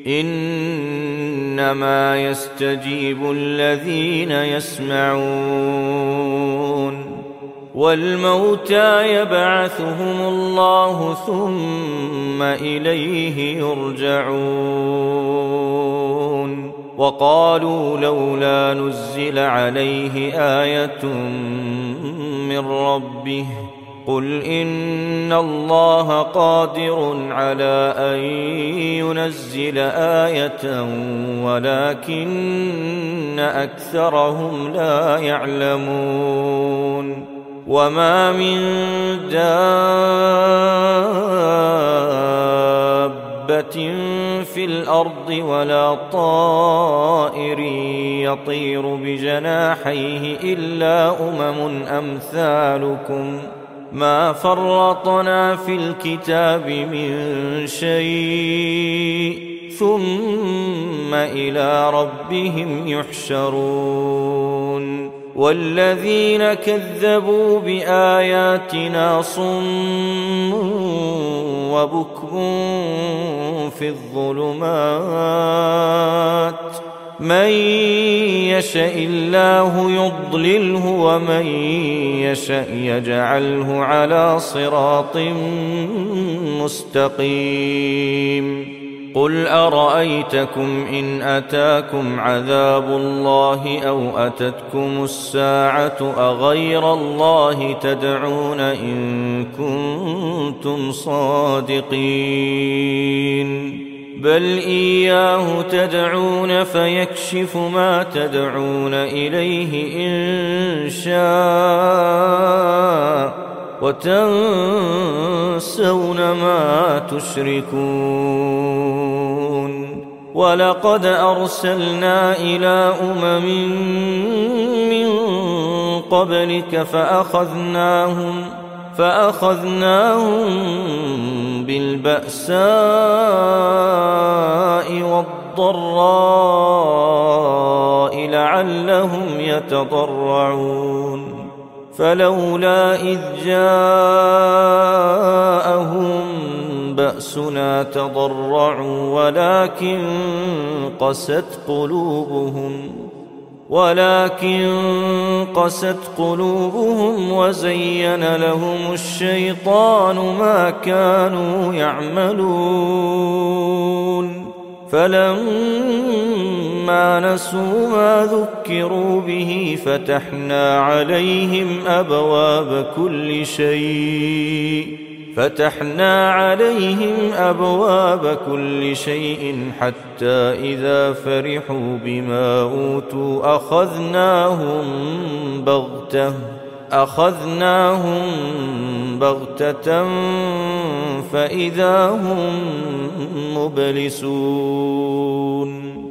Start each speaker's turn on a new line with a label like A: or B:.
A: إنما يستجيب الذين يسمعون والموتى يبعثهم الله ثم إليه يرجعون وقالوا لولا نزل عليه آية من ربه قل إن الله قادر على أن ينزل آية ولكن أكثرهم لا يعلمون وما من دابة في الأرض ولا طائر يطير بجناحيه إلا أمثالكم ما فرطنا في الكتاب من شيء ثم إلى ربهم يحشرون والذين كذبوا بآياتنا صم وبكم في الظلمات من يشاء الله يضلله ومن يشاء يجعله على صراط مستقيم قل أرأيتكم إن أتاكم عذاب الله أو أتتكم الساعة أغير الله تدعون إن كنتم صادقين بل إياه تدعون فيكشف ما تدعون إليه إن شاء وتنسون ما تشركون ولقد أرسلنا إلى من قبلك فأخذناهم بالبأساء والضراء لعلهم يتضرعون فلولا إذ جاءهم بأسنا تضرعوا ولكن قست قلوبهم وزين لهم الشيطان ما كانوا يعملون فلما نسوا ما ذكروا به فتحنا عليهم أبواب كل شيء حتى إذا فرحوا بما أوتوا أخذناهم بغتة فإذا هم مبلسون